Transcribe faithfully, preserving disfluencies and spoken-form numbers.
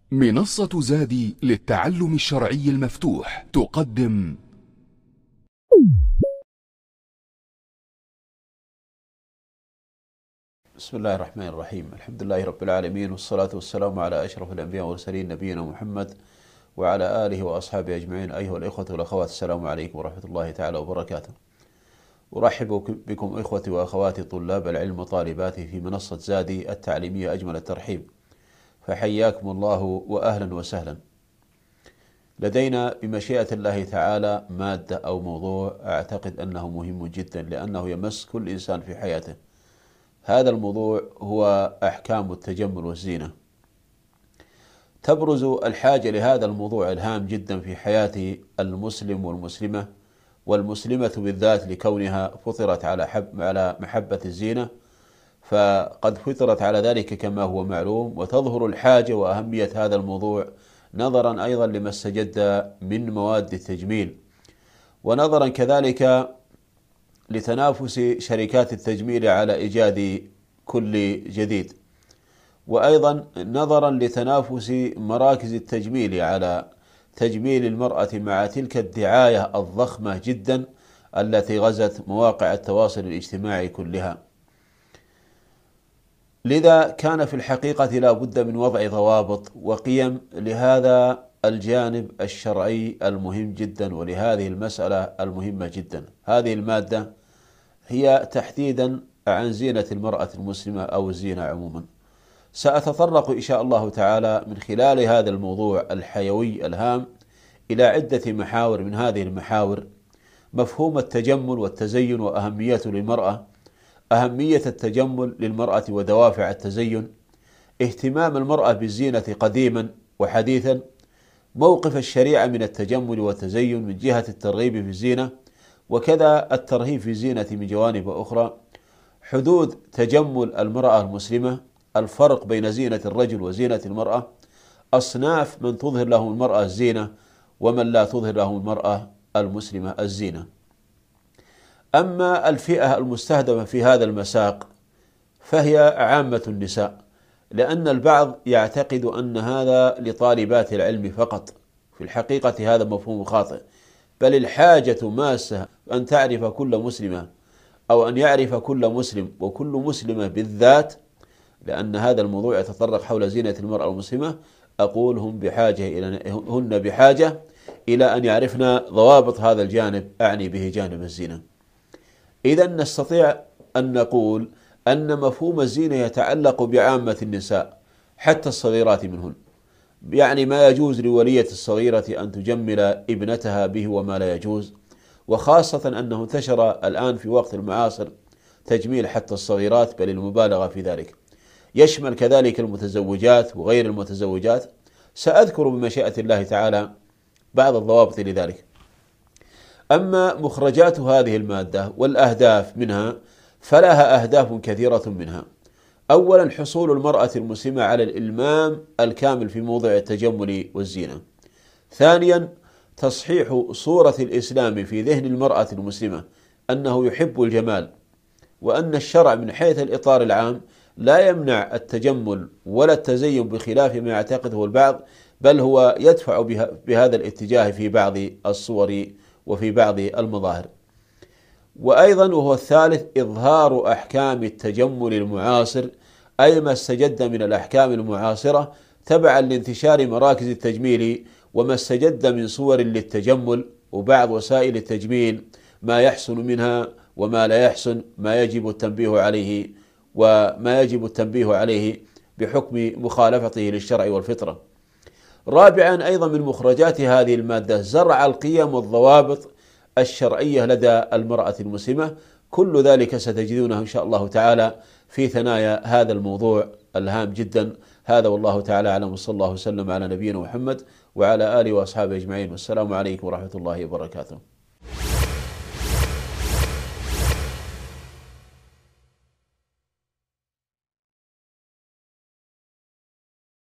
منصة زادي للتعلم الشرعي المفتوح تقدم بسم الله الرحمن الرحيم. الحمد لله رب العالمين، والصلاة والسلام على أشرف الأنبياء والمرسلين نبينا محمد وعلى آله وأصحابه أجمعين. أيها الإخوة والأخوات، السلام عليكم ورحمة الله تعالى وبركاته. أرحب بكم إخوتي وأخواتي طلاب العلم وطالباته في منصة زادي التعليمية أجمل الترحيب، فحياكم الله وأهلا وسهلا. لدينا بمشيئة الله تعالى مادة أو موضوع أعتقد أنه مهم جدا لأنه يمس كل إنسان في حياته. هذا الموضوع هو أحكام التجمل والزينة. تبرز الحاجة لهذا الموضوع الهام جدا في حياة المسلم والمسلمة، والمسلمة بالذات لكونها فطرت على حب على محبة الزينة، فقد فطرت على ذلك كما هو معلوم. وتظهر الحاجة وأهمية هذا الموضوع نظرا أيضا لما استجد من مواد التجميل، ونظرا كذلك لتنافس شركات التجميل على إيجاد كل جديد، وأيضا نظرا لتنافس مراكز التجميل على تجميل المرأة مع تلك الدعاية الضخمة جدا التي غزت مواقع التواصل الاجتماعي كلها. لذا كان في الحقيقة لا بد من وضع ضوابط وقيم لهذا الجانب الشرعي المهم جدا ولهذه المسألة المهمة جدا. هذه المادة هي تحديدا عن زينة المرأة المسلمة أو الزينة عموما. سأتطرق إن شاء الله تعالى من خلال هذا الموضوع الحيوي الهام إلى عدة محاور. من هذه المحاور مفهوم التجمل والتزين وأهميته للمرأة، أهمية التجمل للمرأة ودوافع التزين، اهتمام المرأة بالزينة قديما وحديثا، موقف الشريعة من التجمل والتزين من جهة الترغيب في الزينة وكذا الترهيب في الزينة من جوانب أخرى، حدود تجمل المرأة المسلمة، الفرق بين زينة الرجل وزينة المرأة، أصناف من تظهر لهم المرأة الزينة ومن لا تظهر لهم المرأة المسلمة الزينة. أما الفئة المستهدفة في هذا المساق فهي عامة النساء، لأن البعض يعتقد أن هذا لطالبات العلم فقط. في الحقيقة هذا مفهوم خاطئ، بل الحاجة ماسة أن تعرف كل مسلمة أو أن يعرف كل مسلم وكل مسلمة بالذات، لأن هذا الموضوع يتطرق حول زينة المرأة المسلمة. أقول هم بحاجة إلى هن بحاجة إلى أن يعرفن ضوابط هذا الجانب، أعني به جانب الزينة. إذا نستطيع أن نقول أن مفهوم الزينة يتعلق بعامة النساء حتى الصغيرات منهن، يعني ما يجوز لولية الصغيرة أن تجمل ابنتها به وما لا يجوز، وخاصة أنه انتشر الآن في وقت المعاصر تجميل حتى الصغيرات بل المبالغة في ذلك، يشمل كذلك المتزوجات وغير المتزوجات. سأذكر بمشيئة الله تعالى بعض الضوابط لذلك. أما مخرجات هذه المادة والأهداف منها فلها أهداف كثيرة منها. أولا حصول المرأة المسلمة على الإلمام الكامل في موضوع التجمل والزينة. ثانيا تصحيح صورة الإسلام في ذهن المرأة المسلمة أنه يحب الجمال، وأن الشرع من حيث الإطار العام لا يمنع التجمل ولا التزين بخلاف ما يعتقده البعض، بل هو يدفع بهذا الاتجاه في بعض الصور وفي بعض المظاهر. وأيضا وهو الثالث إظهار أحكام التجمل المعاصر، أي ما استجد من الأحكام المعاصرة تبعا لانتشار مراكز التجميل وما استجد من صور للتجمل وبعض وسائل التجميل، ما يحسن منها وما لا يحسن، ما يجب التنبيه عليه وما يجب التنبيه عليه بحكم مخالفته للشرع والفطرة. رابعا أيضا من مخرجات هذه المادة زرع القيم والضوابط الشرعية لدى المرأة المسلمة. كل ذلك ستجدونه إن شاء الله تعالى في ثنايا هذا الموضوع الهام جدا. هذا والله تعالى أعلم، وصلى الله وسلم على نبينا محمد وعلى آله وأصحابه أجمعين، والسلام عليكم ورحمة الله وبركاته.